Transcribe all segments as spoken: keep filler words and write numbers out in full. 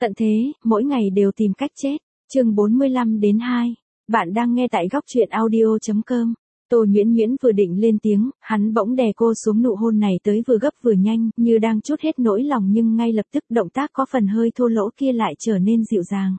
Tận thế, mỗi ngày đều tìm cách chết. Chương bốn mươi lăm đến hai. Bạn đang nghe tại góc truyện audio chấm com. Tô Nhuyễn Nhuyễn vừa định lên tiếng, hắn bỗng đè cô xuống, nụ hôn này tới vừa gấp vừa nhanh, như đang trút hết nỗi lòng, nhưng ngay lập tức động tác có phần hơi thô lỗ kia lại trở nên dịu dàng.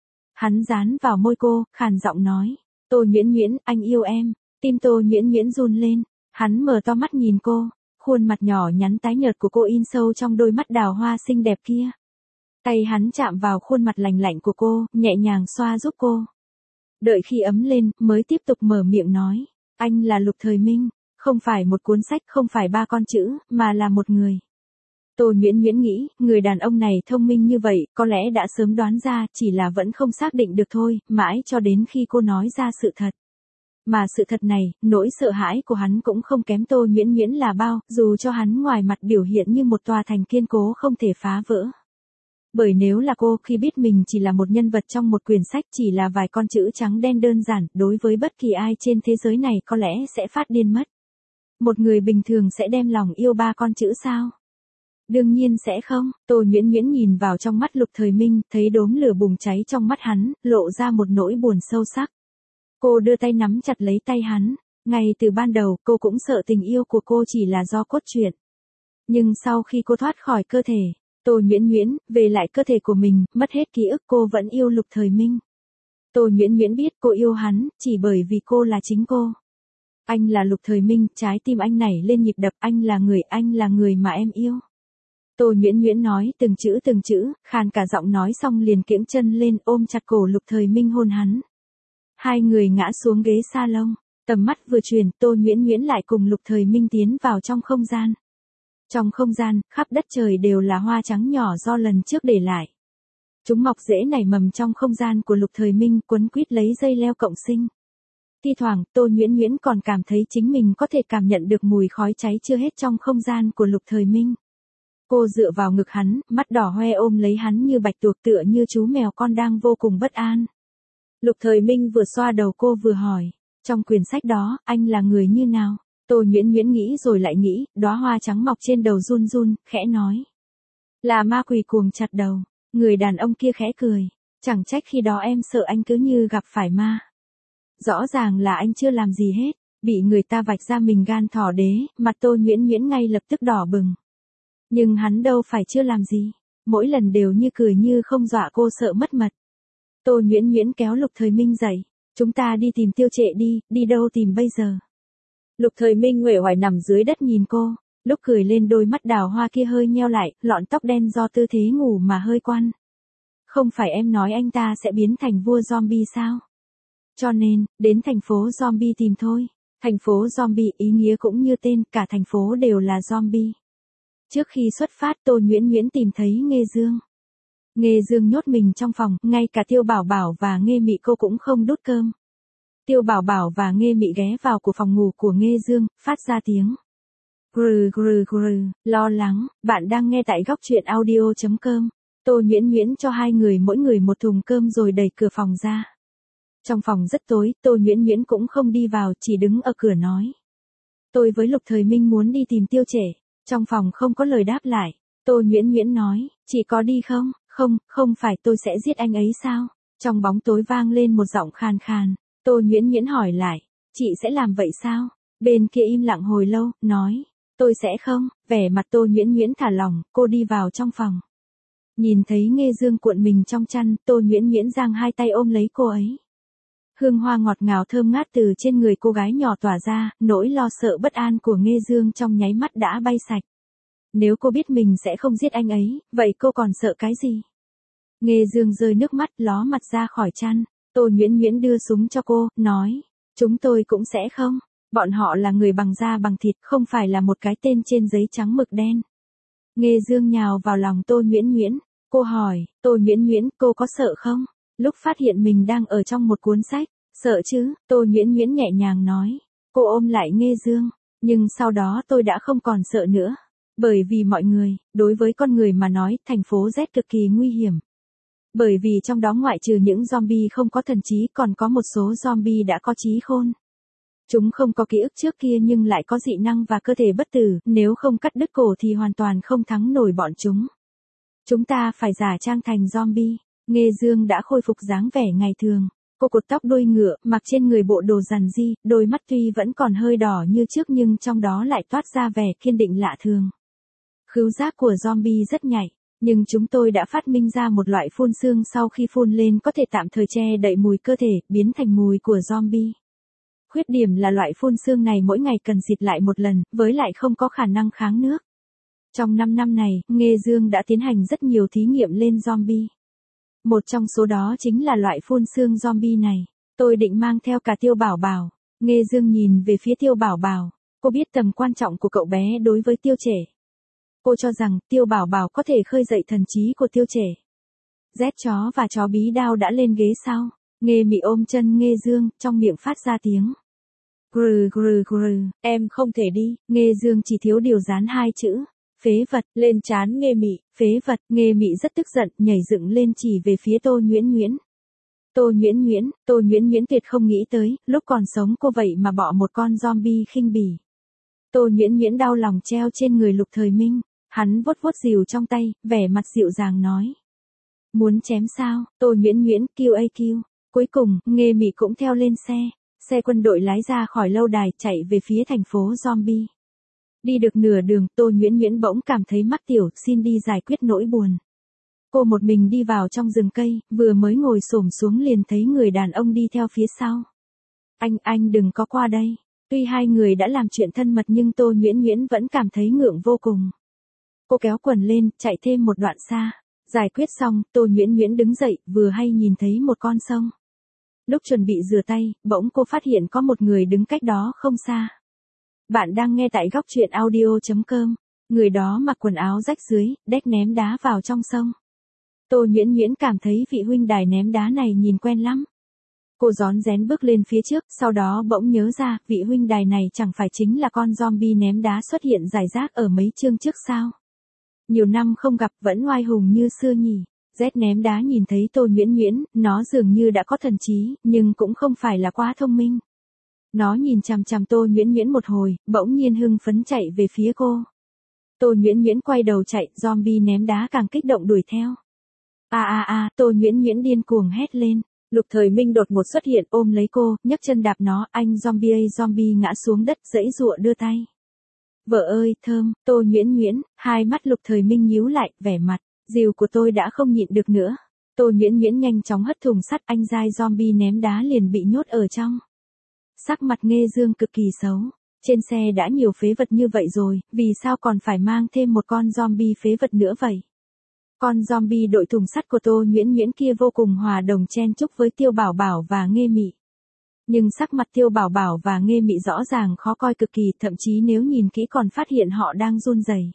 Hắn dán vào môi cô, khàn giọng nói, Tô Nhuyễn Nhuyễn, anh yêu em. Tim Tô Nhuyễn Nhuyễn run lên, hắn mở to mắt nhìn cô, khuôn mặt nhỏ nhắn tái nhợt của cô in sâu trong đôi mắt đào hoa xinh đẹp kia. Tay hắn chạm vào khuôn mặt lành lạnh của cô, nhẹ nhàng xoa giúp cô. Đợi khi ấm lên, mới tiếp tục mở miệng nói, anh là Lục Thời Minh, không phải một cuốn sách, không phải ba con chữ, mà là một người. Tô Nhuyễn Nhuyễn nghĩ, người đàn ông này thông minh như vậy, có lẽ đã sớm đoán ra, chỉ là vẫn không xác định được thôi, mãi cho đến khi cô nói ra sự thật. Mà sự thật này, nỗi sợ hãi của hắn cũng không kém Tô Nhuyễn Nhuyễn là bao, dù cho hắn ngoài mặt biểu hiện như một tòa thành kiên cố không thể phá vỡ. Bởi nếu là cô, khi biết mình chỉ là một nhân vật trong một quyển sách, chỉ là vài con chữ trắng đen đơn giản, đối với bất kỳ ai trên thế giới này có lẽ sẽ phát điên mất. Một người bình thường sẽ đem lòng yêu ba con chữ sao? Đương nhiên sẽ không. Tô Nhuyễn Nhuyễn nhìn vào trong mắt Lục Thời Minh, thấy đốm lửa bùng cháy trong mắt hắn, lộ ra một nỗi buồn sâu sắc. Cô đưa tay nắm chặt lấy tay hắn. Ngay từ ban đầu, cô cũng sợ tình yêu của cô chỉ là do cốt truyện. Nhưng sau khi cô thoát khỏi cơ thể, Tô Nhuyễn Nhuyễn, về lại cơ thể của mình, mất hết ký ức, cô vẫn yêu Lục Thời Minh. Tô Nhuyễn Nhuyễn biết cô yêu hắn, chỉ bởi vì cô là chính cô. Anh là Lục Thời Minh, trái tim anh nảy lên nhịp đập, anh là người, anh là người mà em yêu. Tô Nhuyễn Nhuyễn nói từng chữ từng chữ, khàn cả giọng, nói xong liền kiễng chân lên, ôm chặt cổ Lục Thời Minh hôn hắn. Hai người ngã xuống ghế salon, tầm mắt vừa chuyển, Tô Nhuyễn Nhuyễn lại cùng Lục Thời Minh tiến vào trong không gian. Trong không gian, khắp đất trời đều là hoa trắng nhỏ do lần trước để lại. Chúng mọc rễ nảy mầm trong không gian của Lục Thời Minh, quấn quýt lấy dây leo cộng sinh. Thi thoảng, Tô Nhuyễn Nhuyễn còn cảm thấy chính mình có thể cảm nhận được mùi khói cháy chưa hết trong không gian của Lục Thời Minh. Cô dựa vào ngực hắn, mắt đỏ hoe ôm lấy hắn như bạch tuộc, tựa như chú mèo con đang vô cùng bất an. Lục Thời Minh vừa xoa đầu cô vừa hỏi, trong quyển sách đó, anh là người như nào? Tô Nhuyễn Nhuyễn nghĩ rồi lại nghĩ, đóa hoa trắng mọc trên đầu run run, khẽ nói. Là ma quỷ cuồng chặt đầu. Người đàn ông kia khẽ cười. Chẳng trách khi đó em sợ anh cứ như gặp phải ma. Rõ ràng là anh chưa làm gì hết, bị người ta vạch ra mình gan thỏ đế, mặt Tô Nhuyễn Nhuyễn ngay lập tức đỏ bừng. Nhưng hắn đâu phải chưa làm gì, mỗi lần đều như cười như không, dọa cô sợ mất mật. Tô Nhuyễn Nhuyễn kéo Lục Thời Minh dậy. Chúng ta đi tìm Tiêu Trệ đi, đi đâu tìm bây giờ? Lục Thời Minh uể oải nằm dưới đất nhìn cô, lúc cười lên đôi mắt đào hoa kia hơi nheo lại, lọn tóc đen do tư thế ngủ mà hơi quăn. Không phải em nói anh ta sẽ biến thành vua zombie sao? Cho nên, đến thành phố zombie tìm thôi. Thành phố zombie ý nghĩa cũng như tên, cả thành phố đều là zombie. Trước khi xuất phát, Tô Nhuyễn Nhuyễn tìm thấy Nghê Dương. Nghê Dương nhốt mình trong phòng, ngay cả Tiêu Bảo Bảo và Nghê Mị cô cũng không đút cơm. Tiêu Bảo Bảo và Nghê Mị ghé vào của phòng ngủ của Nghê Dương, phát ra tiếng grừ grừ grừ, lo lắng. Bạn đang nghe tại góc truyện audio chấm com. Tô Nhuyễn Nhuyễn cho hai người mỗi người một thùng cơm rồi đẩy cửa phòng ra. Trong phòng rất tối, Tô Nhuyễn Nhuyễn cũng không đi vào, chỉ đứng ở cửa nói. Tôi với Lục Thời Minh muốn đi tìm Tiêu Trệ. Trong phòng không có lời đáp lại. Tô Nhuyễn Nhuyễn nói, chị có đi không? Không, không phải tôi sẽ giết anh ấy sao? Trong bóng tối vang lên một giọng khàn khàn. Tô Nhuyễn Nhuyễn hỏi lại, chị sẽ làm vậy sao? Bên kia im lặng hồi lâu, nói, tôi sẽ không. Vẻ mặt Tô Nhuyễn Nhuyễn thả lỏng, cô đi vào trong phòng. Nhìn thấy Nghê Dương cuộn mình trong chăn, Tô Nhuyễn Nhuyễn giang hai tay ôm lấy cô ấy. Hương hoa ngọt ngào thơm ngát từ trên người cô gái nhỏ tỏa ra, nỗi lo sợ bất an của Nghê Dương trong nháy mắt đã bay sạch. Nếu cô biết mình sẽ không giết anh ấy, vậy cô còn sợ cái gì? Nghê Dương rơi nước mắt, ló mặt ra khỏi chăn. Tô Nhuyễn Nhuyễn đưa súng cho cô, nói, chúng tôi cũng sẽ không. Bọn họ là người bằng da bằng thịt, không phải là một cái tên trên giấy trắng mực đen. Nghê Dương nhào vào lòng Tô Nhuyễn Nhuyễn. Cô hỏi, Tô Nhuyễn Nhuyễn, cô có sợ không? Lúc phát hiện mình đang ở trong một cuốn sách, sợ chứ? Tô Nhuyễn Nhuyễn nhẹ nhàng nói. Cô ôm lại Nghê Dương. Nhưng sau đó tôi đã không còn sợ nữa. Bởi vì mọi người, đối với con người mà nói, thành phố Z cực kỳ nguy hiểm. Bởi vì trong đó ngoại trừ những zombie không có thần trí, còn có một số zombie đã có trí khôn. Chúng không có ký ức trước kia nhưng lại có dị năng và cơ thể bất tử, nếu không cắt đứt cổ thì hoàn toàn không thắng nổi bọn chúng. Chúng ta phải giả trang thành zombie. Nghê Dương đã khôi phục dáng vẻ ngày thường. Cô cột tóc đuôi ngựa, mặc trên người bộ đồ rằn ri, đôi mắt tuy vẫn còn hơi đỏ như trước nhưng trong đó lại toát ra vẻ kiên định lạ thường. Khứu giác của zombie rất nhạy, nhưng chúng tôi đã phát minh ra một loại phun xương sau khi phun lên có thể tạm thời che đậy mùi cơ thể, biến thành mùi của zombie. Khuyết điểm là loại phun xương này mỗi ngày cần xịt lại một lần, với lại không có khả năng kháng nước. Trong năm năm này, Nghê Dương đã tiến hành rất nhiều thí nghiệm lên zombie. Một trong số đó chính là loại phun xương zombie này. Tôi định mang theo cả Tiêu Bảo Bảo. Nghê Dương nhìn về phía Tiêu Bảo Bảo. Cô biết tầm quan trọng của cậu bé đối với Tiêu Trẻ. Cô cho rằng Tiêu Bảo Bảo có thể khơi dậy thần trí của Tiêu Trẻ. Rét chó và chó bí đao đã lên ghế sau. Nghê Mị ôm chân Nghê Dương, trong miệng phát ra tiếng. Grừ grừ grừ, em không thể đi. Nghê Dương chỉ thiếu điều dán hai chữ. Phế vật, lên trán Nghê Mị, phế vật. Nghê Mị rất tức giận, nhảy dựng lên chỉ về phía Tô Nhuyễn Nhuyễn. Tô Nhuyễn Nhuyễn, Tô Nhuyễn Nhuyễn tuyệt không nghĩ tới, lúc còn sống cô vậy mà bỏ một con zombie khinh bỉ. Tô Nhuyễn Nhuyễn đau lòng treo trên người Lục Thời Minh, hắn vuốt vuốt rìu trong tay, vẻ mặt dịu dàng nói. Muốn chém sao? Tô Nhuyễn Nhuyễn, kêu a kêu. Cuối cùng, Nghê Mị cũng theo lên xe. Xe quân đội lái ra khỏi lâu đài, chạy về phía thành phố zombie. Đi được nửa đường, Tô Nhuyễn Nhuyễn bỗng cảm thấy mắc tiểu, xin đi giải quyết nỗi buồn. Cô một mình đi vào trong rừng cây, vừa mới ngồi xổm xuống liền thấy người đàn ông đi theo phía sau. Anh, anh đừng có qua đây. Tuy hai người đã làm chuyện thân mật nhưng Tô Nhuyễn Nhuyễn vẫn cảm thấy ngượng vô cùng. Cô kéo quần lên, chạy thêm một đoạn xa. Giải quyết xong, Tô Nhuyễn Nhuyễn đứng dậy, vừa hay nhìn thấy một con sông. Lúc chuẩn bị rửa tay, bỗng cô phát hiện có một người đứng cách đó không xa. Bạn đang nghe tại góc truyện audio chấm com. Người đó mặc quần áo rách dưới, đét ném đá vào trong sông. Tô Nhuyễn Nhuyễn cảm thấy vị huynh đài ném đá này nhìn quen lắm. Cô rón rén bước lên phía trước, sau đó bỗng nhớ ra, vị huynh đài này chẳng phải chính là con zombie ném đá xuất hiện rải rác ở mấy chương trước sao. Nhiều năm không gặp vẫn oai hùng như xưa nhỉ. Z ném đá nhìn thấy Tô Nhuyễn Nhuyễn, nó dường như đã có thần trí, nhưng cũng không phải là quá thông minh. Nó nhìn chằm chằm Tô Nhuyễn Nhuyễn một hồi, bỗng nhiên hưng phấn chạy về phía cô. Tô Nhuyễn Nhuyễn quay đầu chạy, zombie ném đá càng kích động đuổi theo. A a a, Tô Nhuyễn Nhuyễn điên cuồng hét lên. Lục Thời Minh đột ngột xuất hiện ôm lấy cô, nhấc chân đạp nó, anh zombie ơi zombie ngã xuống đất giãy giụa đưa tay. Vợ ơi, thơm, Tô Nhuyễn Nhuyễn, hai mắt Lục Thời Minh nhíu lại, vẻ mặt, dìu của tôi đã không nhịn được nữa. Tô Nhuyễn Nhuyễn nhanh chóng hất thùng sắt, anh giai zombie ném đá liền bị nhốt ở trong. Sắc mặt Nghê Dương cực kỳ xấu. Trên xe đã nhiều phế vật như vậy rồi, vì sao còn phải mang thêm một con zombie phế vật nữa vậy? Con zombie đội thùng sắt của Tô Nhuyễn Nhuyễn kia vô cùng hòa đồng chen chúc với Tiêu Bảo Bảo và Nghê Mị. Nhưng sắc mặt Tiêu Bảo Bảo và Nghê Mị rõ ràng khó coi cực kỳ, thậm chí nếu nhìn kỹ còn phát hiện họ đang run rẩy.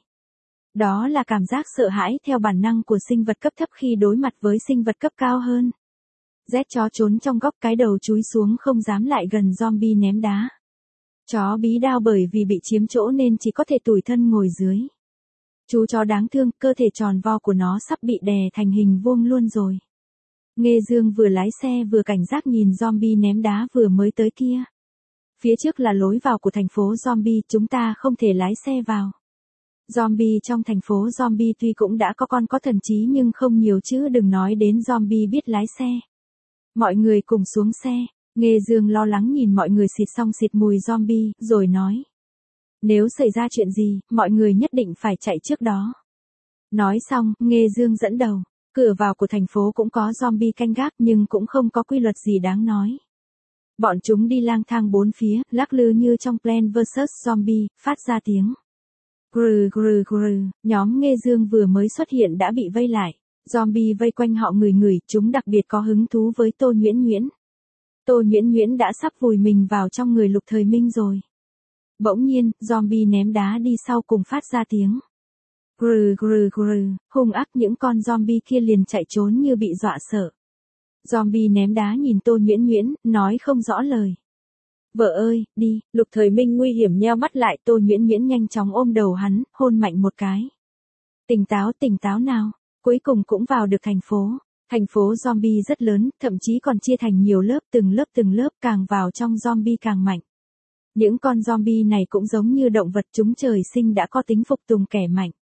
Đó là cảm giác sợ hãi theo bản năng của sinh vật cấp thấp khi đối mặt với sinh vật cấp cao hơn. Z chó trốn trong góc, cái đầu chúi xuống không dám lại gần zombie ném đá. Chó bí đao bởi vì bị chiếm chỗ nên chỉ có thể tủi thân ngồi dưới. Chú chó đáng thương, cơ thể tròn vo của nó sắp bị đè thành hình vuông luôn rồi. Nghê Dương vừa lái xe vừa cảnh giác nhìn zombie ném đá vừa mới tới kia. Phía trước là lối vào của thành phố zombie, chúng ta không thể lái xe vào. Zombie trong thành phố zombie tuy cũng đã có con có thần trí nhưng không nhiều chứ đừng nói đến zombie biết lái xe. Mọi người cùng xuống xe. Nghê Dương lo lắng nhìn mọi người xịt xong xịt mùi zombie, rồi nói. Nếu xảy ra chuyện gì, mọi người nhất định phải chạy trước đó. Nói xong, Nghê Dương dẫn đầu. Cửa vào của thành phố cũng có zombie canh gác nhưng cũng không có quy luật gì đáng nói. Bọn chúng đi lang thang bốn phía, lắc lư như trong Plants versus. Zombie, phát ra tiếng. Grừ grừ grừ, nhóm Nghê Dương vừa mới xuất hiện đã bị vây lại. Zombie vây quanh họ người người, chúng đặc biệt có hứng thú với Tô Nhuyễn Nhuyễn. Tô Nhuyễn Nhuyễn đã sắp vùi mình vào trong người Lục Thời Minh rồi. Bỗng nhiên, zombie ném đá đi sau cùng phát ra tiếng. Grừ grừ grừ, hung ác những con zombie kia liền chạy trốn như bị dọa sợ. Zombie ném đá nhìn Tô Nhuyễn Nhuyễn, nói không rõ lời. Vợ ơi, đi, Lục Thời Minh nguy hiểm nheo mắt lại, Tô Nhuyễn Nhuyễn nhanh chóng ôm đầu hắn, hôn mạnh một cái. Tỉnh táo tỉnh táo nào, cuối cùng cũng vào được thành phố. Thành phố zombie rất lớn, thậm chí còn chia thành nhiều lớp, từng lớp từng lớp, càng vào trong zombie càng mạnh. Những con zombie này cũng giống như động vật, chúng trời sinh đã có tính phục tùng kẻ mạnh.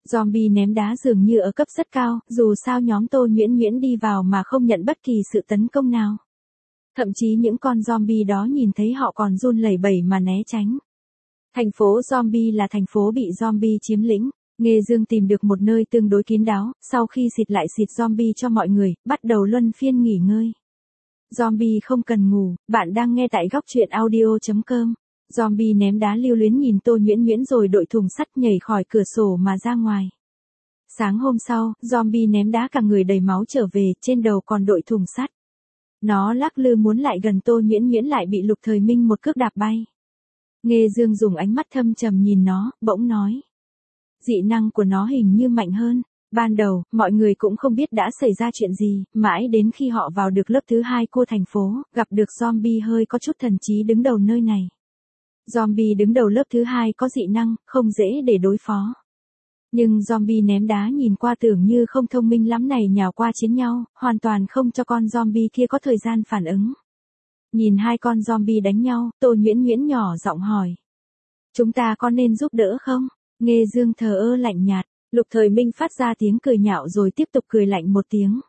Zombie ném đá dường như ở cấp rất cao, dù sao nhóm Tô Nhuyễn Nhuyễn đi vào mà không nhận bất kỳ sự tấn công nào. Thậm chí những con zombie đó nhìn thấy họ còn run lẩy bẩy mà né tránh. Thành phố zombie là thành phố bị zombie chiếm lĩnh. Nghê Dương tìm được một nơi tương đối kín đáo, sau khi xịt lại xịt zombie cho mọi người, bắt đầu luân phiên nghỉ ngơi. Zombie không cần ngủ, bạn đang nghe tại góc truyện audio chấm com. Zombie ném đá lưu luyến nhìn Tô Nhuyễn Nhuyễn rồi đội thùng sắt nhảy khỏi cửa sổ mà ra ngoài. Sáng hôm sau, zombie ném đá cả người đầy máu trở về, trên đầu còn đội thùng sắt. Nó lắc lư muốn lại gần Tô Nhuyễn Nhuyễn lại bị Lục Thời Minh một cước đạp bay. Nghê Dương dùng ánh mắt thâm trầm nhìn nó, bỗng nói. Dị năng của nó hình như mạnh hơn. Ban đầu, mọi người cũng không biết đã xảy ra chuyện gì, mãi đến khi họ vào được lớp thứ hai của thành phố, gặp được zombie hơi có chút thần trí đứng đầu nơi này. Zombie đứng đầu lớp thứ hai có dị năng, không dễ để đối phó. Nhưng zombie ném đá nhìn qua tưởng như không thông minh lắm này nhào qua chiến nhau, hoàn toàn không cho con zombie kia có thời gian phản ứng. Nhìn hai con zombie đánh nhau, Tô Nhuyễn Nhuyễn nhỏ giọng hỏi. Chúng ta có nên giúp đỡ không? Nghê Dương thờ ơ lạnh nhạt, Lục Thời Minh phát ra tiếng cười nhạo rồi tiếp tục cười lạnh một tiếng.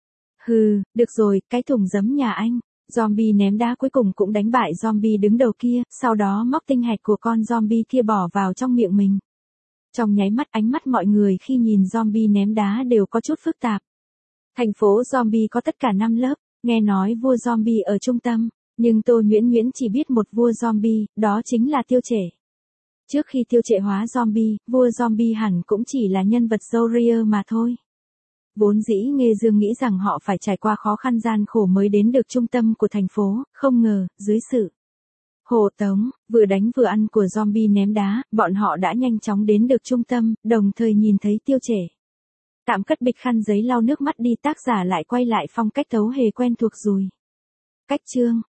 Hừ, được rồi, cái thùng giấm nhà anh. Zombie ném đá cuối cùng cũng đánh bại zombie đứng đầu kia, sau đó móc tinh hạch của con zombie kia bỏ vào trong miệng mình. Trong nháy mắt ánh mắt mọi người khi nhìn zombie ném đá đều có chút phức tạp. Thành phố zombie có tất cả năm lớp, nghe nói vua zombie ở trung tâm, nhưng Tô Nhuyễn Nhuyễn chỉ biết một vua zombie, đó chính là Tiêu Trệ. Trước khi Tiêu Trệ hóa zombie, vua zombie hẳn cũng chỉ là nhân vật râu ria mà thôi. Vốn dĩ Nghê Dương nghĩ rằng họ phải trải qua khó khăn gian khổ mới đến được trung tâm của thành phố, không ngờ, dưới sự hộ tống, vừa đánh vừa ăn của zombie ném đá, bọn họ đã nhanh chóng đến được trung tâm, đồng thời nhìn thấy Tiêu Trệ. Tạm cất bịch khăn giấy lau nước mắt đi, tác giả lại quay lại phong cách tấu hề quen thuộc rồi. Cách chương